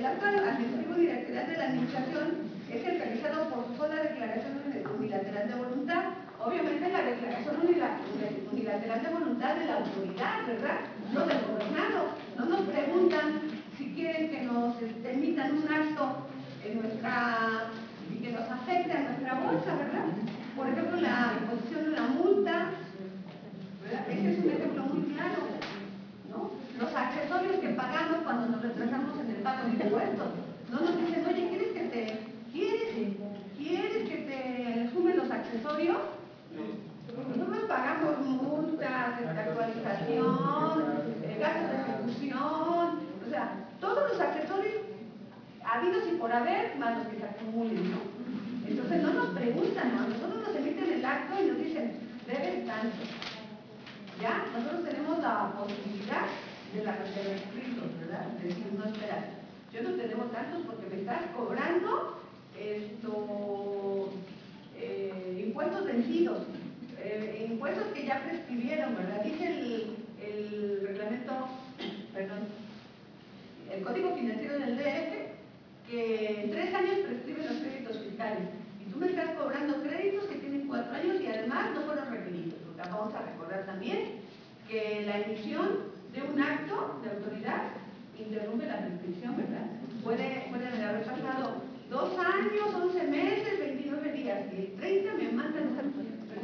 El acto administrativo unilateral de la administración es el realizado por sola declaración unilateral de voluntad. Obviamente la declaración unilateral de voluntad de la autoridad, ¿verdad? No del gobernado. No nos preguntan si quieren que nos emitan un acto en nuestra y que nos afecte a nuestra bolsa, ¿verdad? Por ejemplo, la imposición de la multa, ¿verdad? Ese es un ejemplo muy claro, ¿no? Los accesorios que pagamos cuando nos retrasamos en el pago de impuestos. No nos dicen, oye, ¿quieres que te sumen los accesorios? Nosotros pagamos multas, actualización, gastos de ejecución, o sea, todos los accesorios habidos y por haber, más los que se acumulen, ¿no? Entonces no nos preguntan, ¿no? Nosotros nos emiten el acto y nos dicen, debes tanto. ¿Ya? Nosotros tenemos la posibilidad de los escritos, ¿verdad? De decir, no, espera, yo no tenemos tantos porque me estás cobrando impuestos vencidos, impuestos que ya prescribieron, ¿verdad? Dice el reglamento, perdón, el Código Financiero del DF, que en 3 años prescriben los créditos fiscales. Y tú me estás cobrando créditos que tienen 4 años y además no fueron requeridos. Porque vamos a recordar también que la emisión de un acto de autoridad interrumpe la prescripción, ¿verdad? Puede haber pasado 2 años, 11 meses, 29 días. Y el